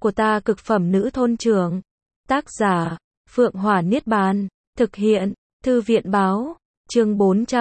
của ta cực phẩm nữ thôn trưởng. Tác giả, Phượng Hỏa Niết Bàn. Thực hiện, Thư viện báo. Chương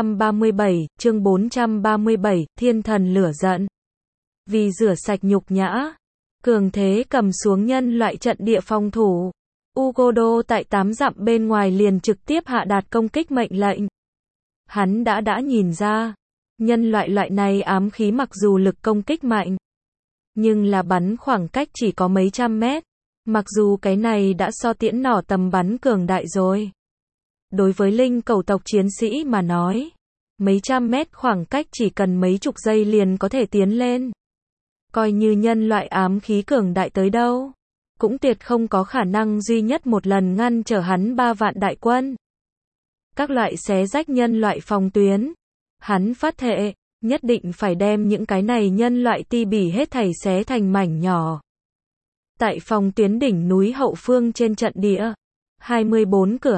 437, Thiên thần lửa giận. Vì rửa sạch nhục nhã, cường thế cầm xuống nhân loại trận địa phòng thủ. Ugodo tại 8 dặm bên ngoài liền trực tiếp hạ đạt công kích mệnh lệnh. Hắn đã nhìn ra, nhân loại này ám khí mặc dù lực công kích mạnh, nhưng là bắn khoảng cách chỉ có mấy trăm mét. Mặc dù cái này đã so tiễn nỏ tầm bắn cường đại rồi. Đối với linh cầu tộc chiến sĩ mà nói, mấy trăm mét khoảng cách chỉ cần mấy chục giây liền có thể tiến lên. Coi như nhân loại ám khí cường đại tới đâu, cũng tuyệt không có khả năng duy nhất một lần ngăn trở hắn 3 vạn đại quân. Các loại xé rách nhân loại phòng tuyến. Hắn phát thệ, nhất định phải đem những cái này nhân loại ti bỉ hết thảy xé thành mảnh nhỏ. Tại phòng tuyến đỉnh núi hậu phương trên trận địa, 24 cửa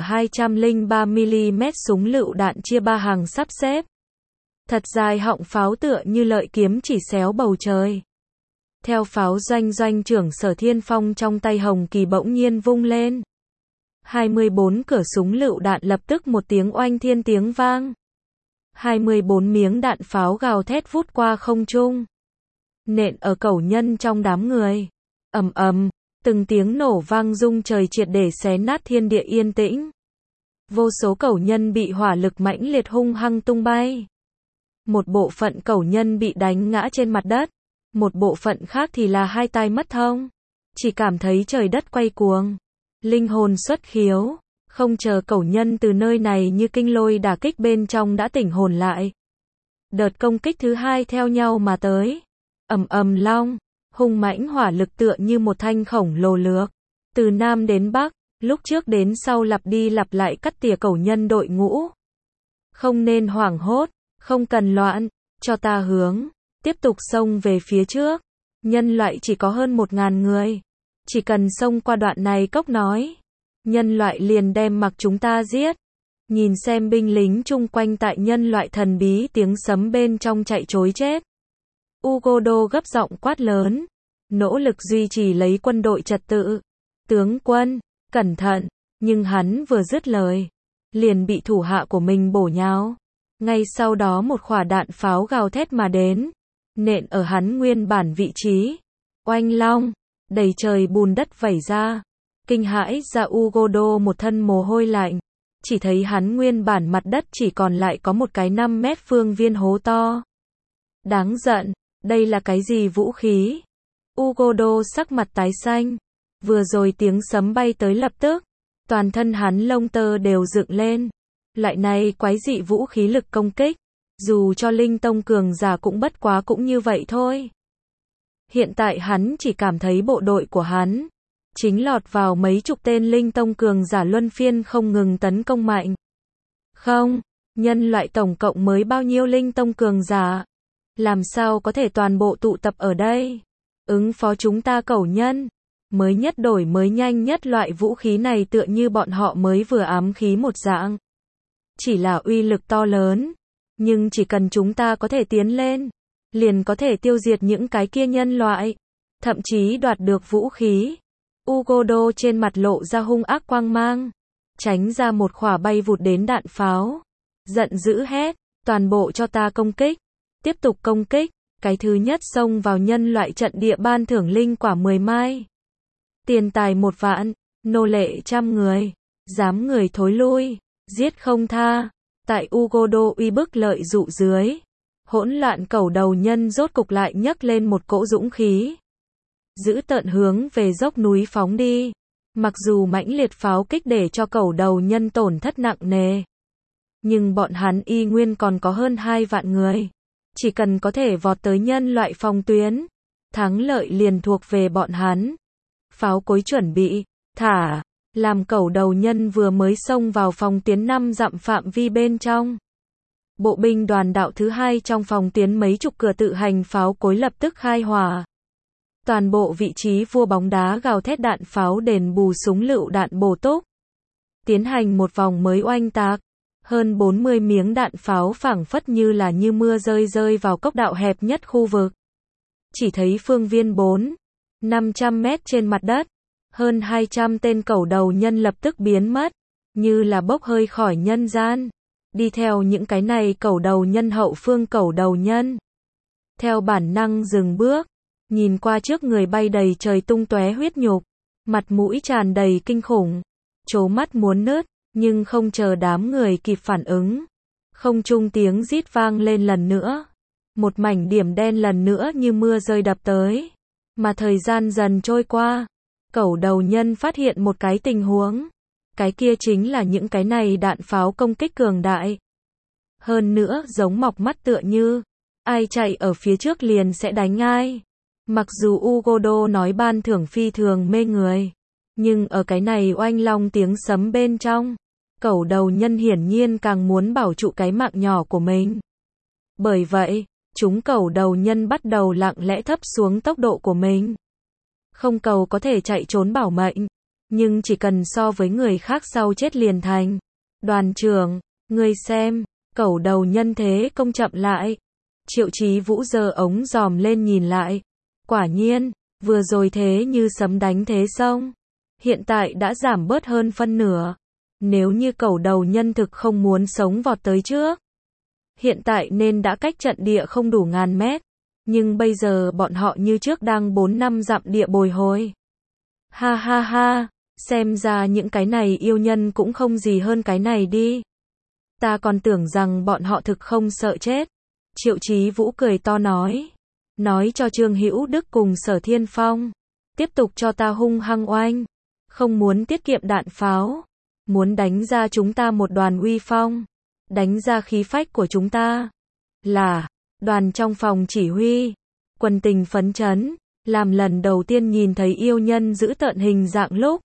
203mm súng lựu đạn chia 3 hàng sắp xếp. Thật dài họng pháo tựa như lợi kiếm chỉ xéo bầu trời. Theo pháo doanh trưởng Sở Thiên Phong trong tay hồng kỳ bỗng nhiên vung lên. 24 cửa súng lựu đạn lập tức một tiếng oanh thiên tiếng vang. 24 miếng đạn pháo gào thét vút qua không trung, nện ở cẩu nhân trong đám người. Ầm ầm, từng tiếng nổ vang rung trời triệt để xé nát thiên địa yên tĩnh. Vô số cẩu nhân bị hỏa lực mãnh liệt hung hăng tung bay. Một bộ phận cẩu nhân bị đánh ngã trên mặt đất, một bộ phận khác thì là hai tai mất thông, chỉ cảm thấy trời đất quay cuồng, linh hồn xuất khiếu. Không chờ cẩu nhân từ nơi này như kinh lôi đả kích bên trong đã tỉnh hồn lại. Đợt công kích thứ hai theo nhau mà tới. Ầm ầm long, hung mãnh hỏa lực tựa như một thanh khổng lồ lược. Từ nam đến bắc, lúc trước đến sau lặp đi lặp lại cắt tỉa cẩu nhân đội ngũ. Không nên hoảng hốt, không cần loạn, cho ta hướng, tiếp tục xông về phía trước. Nhân loại chỉ có hơn 1000 người. Chỉ cần xông qua đoạn này cốc nói, nhân loại liền đem mặc chúng ta giết. Nhìn xem binh lính chung quanh tại nhân loại thần bí tiếng sấm bên trong chạy trối chết. Ugodo gấp giọng quát lớn, nỗ lực duy trì lấy quân đội trật tự. Tướng quân, cẩn thận, nhưng hắn vừa dứt lời, liền bị thủ hạ của mình bổ nhào. Ngay sau đó một quả đạn pháo gào thét mà đến, nện ở hắn nguyên bản vị trí. Oanh long, đầy trời bùn đất vẩy ra. Kinh hãi ra Ugodo một thân mồ hôi lạnh, chỉ thấy hắn nguyên bản mặt đất chỉ còn lại có một cái 5 mét phương viên hố to. Đáng giận, đây là cái gì vũ khí? Ugodo sắc mặt tái xanh, vừa rồi tiếng sấm bay tới lập tức, toàn thân hắn lông tơ đều dựng lên. Loại này quái dị vũ khí lực công kích, dù cho linh tông cường giả cũng bất quá cũng như vậy thôi. Hiện tại hắn chỉ cảm thấy bộ đội của hắn chính lọt vào mấy chục tên linh tông cường giả luân phiên không ngừng tấn công mạnh. Không, nhân loại tổng cộng mới bao nhiêu linh tông cường giả? Làm sao có thể toàn bộ tụ tập ở đây? Ứng phó chúng ta cẩu nhân, mới nhất đổi mới nhanh nhất loại vũ khí này tựa như bọn họ mới vừa ám khí một dạng. Chỉ là uy lực to lớn, nhưng chỉ cần chúng ta có thể tiến lên, liền có thể tiêu diệt những cái kia nhân loại, thậm chí đoạt được vũ khí. Ugodo trên mặt lộ ra hung ác quang mang, tránh ra một quả bay vụt đến đạn pháo, giận dữ hét, toàn bộ cho ta công kích, tiếp tục công kích. Cái thứ nhất xông vào nhân loại trận địa ban thưởng linh quả 10 mai, tiền tài 1 vạn, nô lệ 100 người, dám người thối lui, giết không tha. Tại Ugodo uy bức lợi dụ dưới, hỗn loạn cẩu đầu nhân rốt cục lại nhấc lên một cỗ dũng khí, giữ tợn hướng về dốc núi phóng đi. Mặc dù mãnh liệt pháo kích để cho cẩu đầu nhân tổn thất nặng nề, nhưng bọn hắn y nguyên còn có hơn 2 vạn người. Chỉ cần có thể vọt tới nhân loại phòng tuyến, thắng lợi liền thuộc về bọn hắn. Pháo cối chuẩn bị, thả, làm cẩu đầu nhân vừa mới xông vào phòng tuyến 5 dặm phạm vi bên trong. Bộ binh đoàn đạo thứ 2 trong phòng tuyến mấy chục cửa tự hành pháo cối lập tức khai hỏa. Toàn bộ vị trí vua bóng đá gào thét đạn pháo đền bù súng lựu đạn bổ túc. Tiến hành một vòng mới oanh tạc. Hơn 40 miếng đạn pháo phảng phất như mưa rơi vào cốc đạo hẹp nhất khu vực. Chỉ thấy phương viên 4 500 mét trên mặt đất, hơn 200 tên cẩu đầu nhân lập tức biến mất, như là bốc hơi khỏi nhân gian. Đi theo những cái này cẩu đầu nhân hậu phương cẩu đầu nhân. Theo bản năng dừng bước, nhìn qua trước người bay đầy trời tung tóe huyết nhục, mặt mũi tràn đầy kinh khủng, trố mắt muốn nứt, nhưng không chờ đám người kịp phản ứng. Không trung tiếng rít vang lên lần nữa. Một mảnh điểm đen lần nữa như mưa rơi đập tới. Mà thời gian dần trôi qua, cẩu đầu nhân phát hiện một cái tình huống. Cái kia chính là những cái này đạn pháo công kích cường đại. Hơn nữa giống mọc mắt tựa như, ai chạy ở phía trước liền sẽ đánh ai. Mặc dù Ugodo nói ban thưởng phi thường mê người, nhưng ở cái này oanh long tiếng sấm bên trong, cẩu đầu nhân hiển nhiên càng muốn bảo trụ cái mạng nhỏ của mình. Bởi vậy, chúng cẩu đầu nhân bắt đầu lặng lẽ thấp xuống tốc độ của mình. Không cầu có thể chạy trốn bảo mệnh, nhưng chỉ cần so với người khác sau chết liền thành. Đoàn trưởng, ngươi xem, cẩu đầu nhân thế công chậm lại. Triệu Chí Vũ giơ ống dòm lên nhìn lại. Quả nhiên, vừa rồi thế như sấm đánh thế xong. Hiện tại đã giảm bớt hơn phân nửa. Nếu như cẩu đầu nhân thực không muốn sống vọt tới trước, hiện tại nên đã cách trận địa không đủ ngàn mét. Nhưng bây giờ bọn họ như trước đang 4-5 dặm địa bồi hồi. Ha ha ha, xem ra những cái này yêu nhân cũng không gì hơn cái này đi. Ta còn tưởng rằng bọn họ thực không sợ chết. Triệu Chí Vũ cười to nói. Nói cho Trương Hữu Đức cùng Sở Thiên Phong. Tiếp tục cho ta hung hăng oanh. Không muốn tiết kiệm đạn pháo. Muốn đánh ra chúng ta một đoàn uy phong. Đánh ra khí phách của chúng ta. Là, đoàn trong phòng chỉ huy. Quần tình phấn chấn. Làm lần đầu tiên nhìn thấy yêu nhân giữ tợn hình dạng lúc.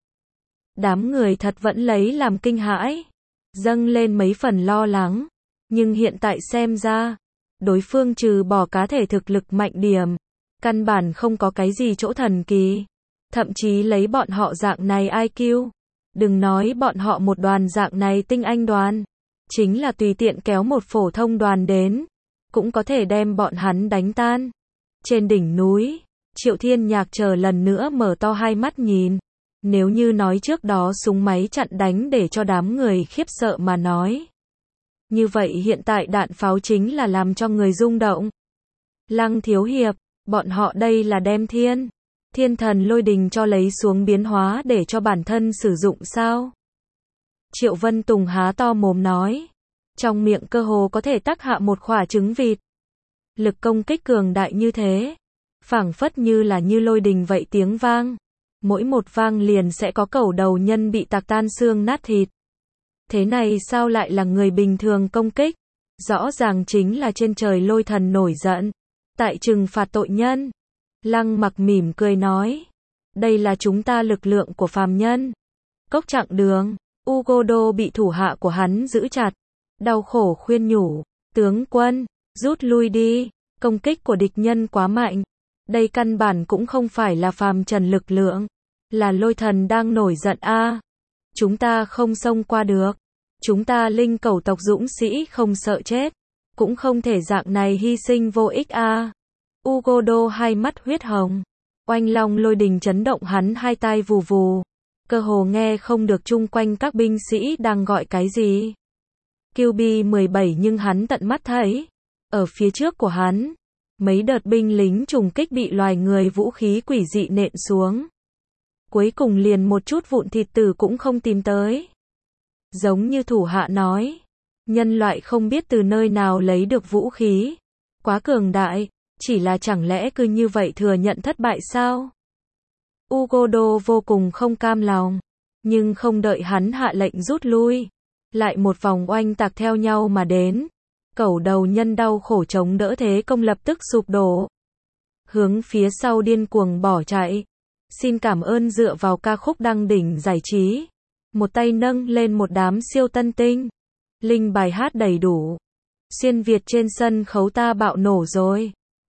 Đám người thật vẫn lấy làm kinh hãi. Dâng lên mấy phần lo lắng. Nhưng hiện tại xem ra, đối phương trừ bỏ cá thể thực lực mạnh điểm, căn bản không có cái gì chỗ thần kỳ. Thậm chí lấy bọn họ dạng này IQ. Đừng nói bọn họ một đoàn dạng này tinh anh đoàn. Chính là tùy tiện kéo một phổ thông đoàn đến. Cũng có thể đem bọn hắn đánh tan. Trên đỉnh núi, Triệu Thiên Nhạc chờ lần nữa mở to hai mắt nhìn. Nếu như nói trước đó súng máy chặn đánh để cho đám người khiếp sợ mà nói. Như vậy hiện tại đạn pháo chính là làm cho người rung động. Lăng thiếu hiệp, bọn họ đây là đem thiên thần lôi đình cho lấy xuống biến hóa để cho bản thân sử dụng sao? Triệu Vân Tùng há to mồm nói. Trong miệng cơ hồ có thể tắc hạ một quả trứng vịt. Lực công kích cường đại như thế. Phảng phất như là như lôi đình vậy tiếng vang. Mỗi một vang liền sẽ có cẩu đầu nhân bị tạc tan xương nát thịt. Thế này sao lại là người bình thường công kích? Rõ ràng chính là trên trời lôi thần nổi giận. Tại trừng phạt tội nhân. Lăng Mặc mỉm cười nói. Đây là chúng ta lực lượng của phàm nhân. Cốc chặng đường, Ugodo bị thủ hạ của hắn giữ chặt. Đau khổ khuyên nhủ. Tướng quân, rút lui đi. Công kích của địch nhân quá mạnh. Đây căn bản cũng không phải là phàm trần lực lượng. Là lôi thần đang nổi giận a. Chúng ta không xông qua được. Chúng ta linh cẩu tộc dũng sĩ không sợ chết. Cũng không thể dạng này hy sinh vô ích a. Ugodo hai mắt huyết hồng. Oanh long lôi đình chấn động hắn hai tai vù vù. Cơ hồ nghe không được chung quanh các binh sĩ đang gọi cái gì. QB-17 nhưng hắn tận mắt thấy. Ở phía trước của hắn, mấy đợt binh lính trùng kích bị loài người vũ khí quỷ dị nện xuống. Cuối cùng liền một chút vụn thịt tử cũng không tìm tới. Giống như thủ hạ nói, nhân loại không biết từ nơi nào lấy được vũ khí. Quá cường đại, chỉ là chẳng lẽ cứ như vậy thừa nhận thất bại sao? Ugodo vô cùng không cam lòng, nhưng không đợi hắn hạ lệnh rút lui. Lại một vòng oanh tạc theo nhau mà đến. Cẩu đầu nhân đau khổ chống đỡ thế công lập tức sụp đổ. Hướng phía sau điên cuồng bỏ chạy. Xin cảm ơn dựa vào ca khúc đăng đỉnh giải trí. Một tay nâng lên một đám siêu tân tinh. Linh bài hát đầy đủ. Xuyên Việt trên sân khấu ta bạo nổ rồi.